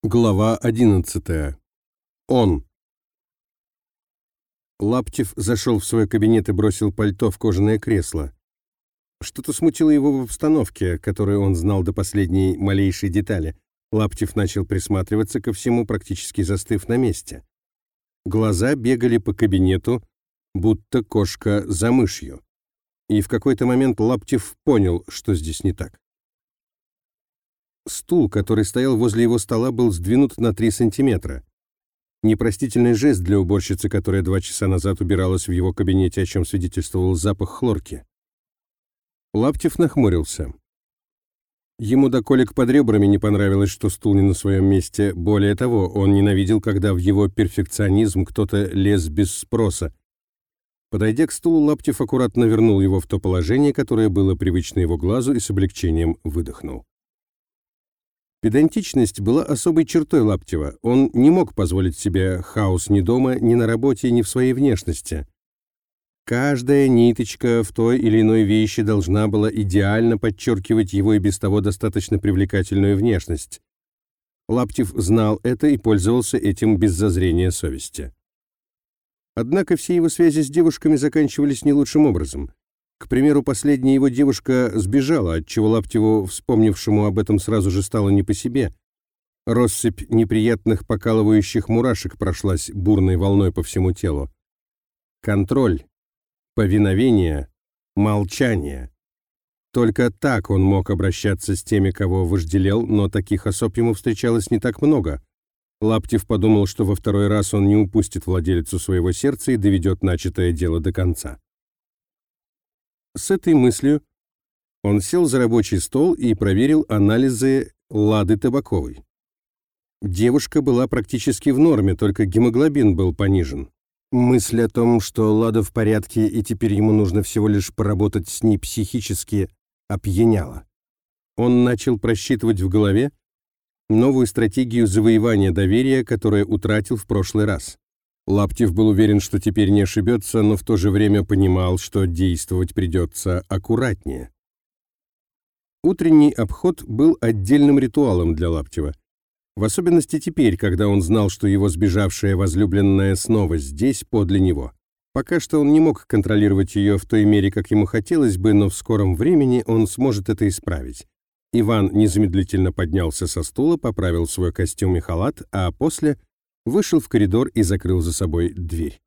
Глава 11. Он. Лаптев зашел в свой кабинет и бросил пальто в кожаное кресло. Что-то смутило его в обстановке, которую он знал до последней малейшей детали. Лаптев начал присматриваться ко всему, практически застыв на месте. Глаза бегали по кабинету, будто кошка за мышью. И в какой-то момент Лаптев понял, что здесь не так. Стул, который стоял возле его стола, был сдвинут на 3 сантиметра. Непростительный жест для уборщицы, которая 2 часа назад убиралась в его кабинете, о чем свидетельствовал запах хлорки. Лаптев нахмурился. Ему до колик под ребрами не понравилось, что стул не на своем месте. Более того, он ненавидел, когда в его перфекционизм кто-то лез без спроса. Подойдя к стулу, Лаптев аккуратно вернул его в то положение, которое было привычно его глазу, и с облегчением выдохнул. Педантичность была особой чертой Лаптева. Он не мог позволить себе хаос ни дома, ни на работе, ни в своей внешности. Каждая ниточка в той или иной вещи должна была идеально подчеркивать его и без того достаточно привлекательную внешность. Лаптев знал это и пользовался этим без зазрения совести. Однако все его связи с девушками заканчивались не лучшим образом. К примеру, последняя его девушка сбежала, отчего Лаптеву, вспомнившему об этом, сразу же стало не по себе. Россыпь неприятных покалывающих мурашек прошлась бурной волной по всему телу. Контроль, повиновение, молчание. Только так он мог обращаться с теми, кого вожделел, но таких особ ему встречалось не так много. Лаптев подумал, что во второй раз он не упустит владелицу своего сердца и доведет начатое дело до конца. С этой мыслью он сел за рабочий стол и проверил анализы Лады Табаковой. Девушка была практически в норме, только гемоглобин был понижен. Мысль о том, что Лада в порядке и теперь ему нужно всего лишь поработать с ней психически, опьяняла. Он начал просчитывать в голове новую стратегию завоевания доверия, которую утратил в прошлый раз. Лаптев был уверен, что теперь не ошибется, но в то же время понимал, что действовать придется аккуратнее. Утренний обход был отдельным ритуалом для Лаптева. В особенности теперь, когда он знал, что его сбежавшая возлюбленная снова здесь, подле него. Пока что он не мог контролировать ее в той мере, как ему хотелось бы, но в скором времени он сможет это исправить. Иван незамедлительно поднялся со стула, поправил свой костюм и халат, а после вышел в коридор и закрыл за собой дверь.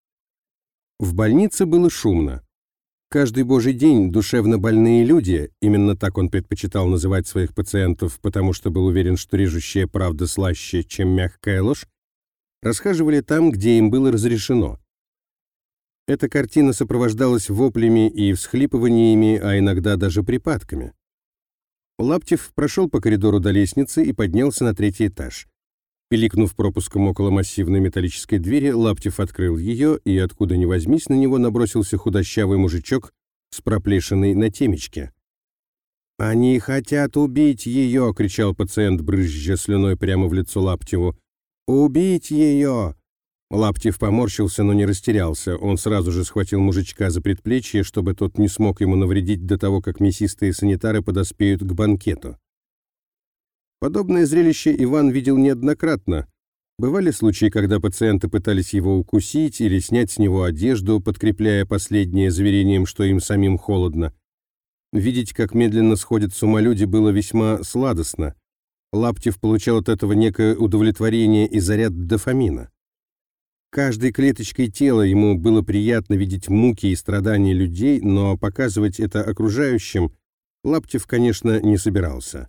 В больнице было шумно. Каждый божий день душевно больные люди, именно так он предпочитал называть своих пациентов, потому что был уверен, что режущая правда слаще, чем мягкая ложь, расхаживали там, где им было разрешено. Эта картина сопровождалась воплями и всхлипываниями, а иногда даже припадками. Лаптев прошел по коридору до лестницы и поднялся на 3-й этаж. Пиликнув пропуском около массивной металлической двери, Лаптев открыл ее, и откуда ни возьмись, на него набросился худощавый мужичок с проплешиной на темечке. «Они хотят убить ее!» — кричал пациент, брызжа слюной прямо в лицо Лаптеву. «Убить ее!» Лаптев поморщился, но не растерялся. Он сразу же схватил мужичка за предплечье, чтобы тот не смог ему навредить до того, как мясистые санитары подоспеют к банкету. Подобное зрелище Иван видел неоднократно. Бывали случаи, когда пациенты пытались его укусить или снять с него одежду, подкрепляя последнее заверением, что им самим холодно. Видеть, как медленно сходят с ума люди, было весьма сладостно. Лаптев получал от этого некое удовлетворение и заряд дофамина. Каждой клеточкой тела ему было приятно видеть муки и страдания людей, но показывать это окружающим Лаптев, конечно, не собирался.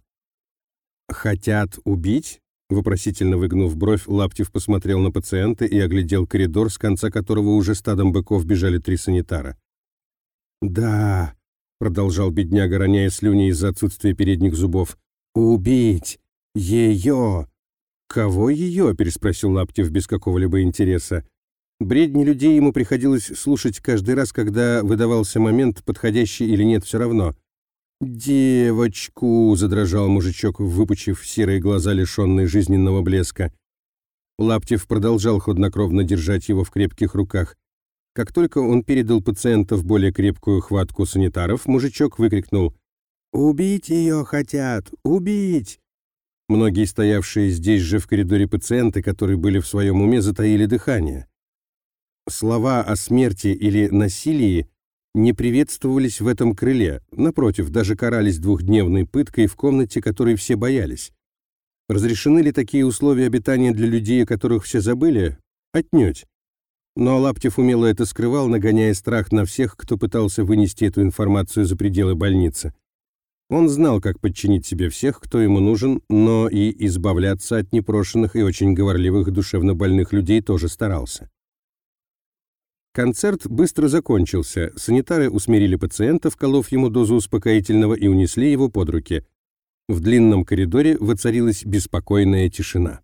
«Хотят убить?» — вопросительно выгнув бровь, Лаптев посмотрел на пациента и оглядел коридор, с конца которого уже стадом быков бежали 3 санитара. «Да», — продолжал бедняга, роняя слюни из-за отсутствия передних зубов, — «убить ее!» «Кого ее?» — переспросил Лаптев без какого-либо интереса. Бредни людей ему приходилось слушать каждый раз, когда выдавался момент, подходящий или нет, все равно. «Девочку!» — задрожал мужичок, выпучив серые глаза, лишенные жизненного блеска. Лаптев продолжал хладнокровно держать его в крепких руках. Как только он передал пациента в более крепкую хватку санитаров, мужичок выкрикнул: «Убить ее хотят! Убить!» Многие стоявшие здесь же в коридоре пациенты, которые были в своем уме, затаили дыхание. Слова о смерти или насилии не приветствовались в этом крыле, напротив, даже карались двухдневной пыткой в комнате, которой все боялись. Разрешены ли такие условия обитания для людей, о которых все забыли? Отнюдь. Но Лаптев умело это скрывал, нагоняя страх на всех, кто пытался вынести эту информацию за пределы больницы. Он знал, как подчинить себе всех, кто ему нужен, но и избавляться от непрошенных и очень говорливых душевнобольных людей тоже старался. Концерт быстро закончился, санитары усмирили пациента, вколов ему дозу успокоительного, и унесли его под руки. В длинном коридоре воцарилась беспокойная тишина.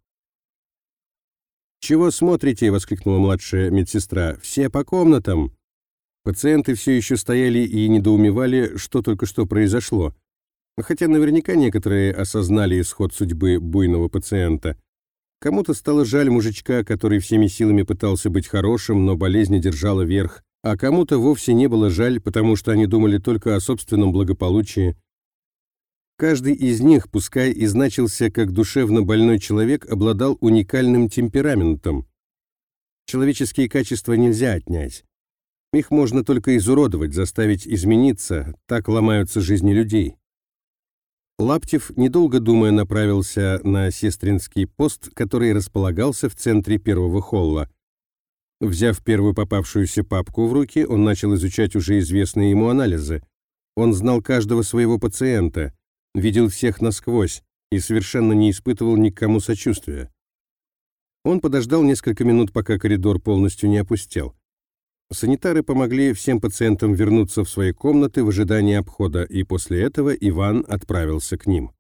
«Чего смотрите?» — воскликнула младшая медсестра. «Все по комнатам!» Пациенты все еще стояли и недоумевали, что только что произошло. Хотя наверняка некоторые осознали исход судьбы буйного пациента. Кому-то стало жаль мужичка, который всеми силами пытался быть хорошим, но болезнь держала верх, а кому-то вовсе не было жаль, потому что они думали только о собственном благополучии. Каждый из них, пускай и значился как душевно больной человек, обладал уникальным темпераментом. Человеческие качества нельзя отнять. Их можно только изуродовать, заставить измениться, так ломаются жизни людей. Лаптев, недолго думая, направился на сестринский пост, который располагался в центре первого холла. Взяв первую попавшуюся папку в руки, он начал изучать уже известные ему анализы. Он знал каждого своего пациента, видел всех насквозь и совершенно не испытывал ни к кому сочувствия. Он подождал несколько минут, пока коридор полностью не опустел. Санитары помогли всем пациентам вернуться в свои комнаты в ожидании обхода, и после этого Иван отправился к ним.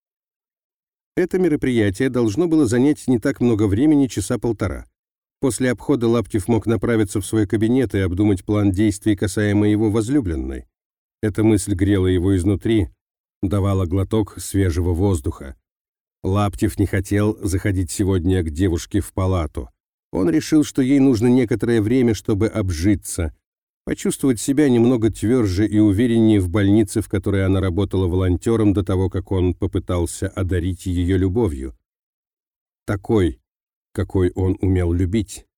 Это мероприятие должно было занять не так много времени, часа полтора. После обхода Лаптев мог направиться в свой кабинет и обдумать план действий касаемо его возлюбленной. Эта мысль грела его изнутри, давала глоток свежего воздуха. Лаптев не хотел заходить сегодня к девушке в палату. Он решил, что ей нужно некоторое время, чтобы обжиться, почувствовать себя немного тверже и увереннее в больнице, в которой она работала волонтером до того, как он попытался одарить ее любовью. Такой, какой он умел любить.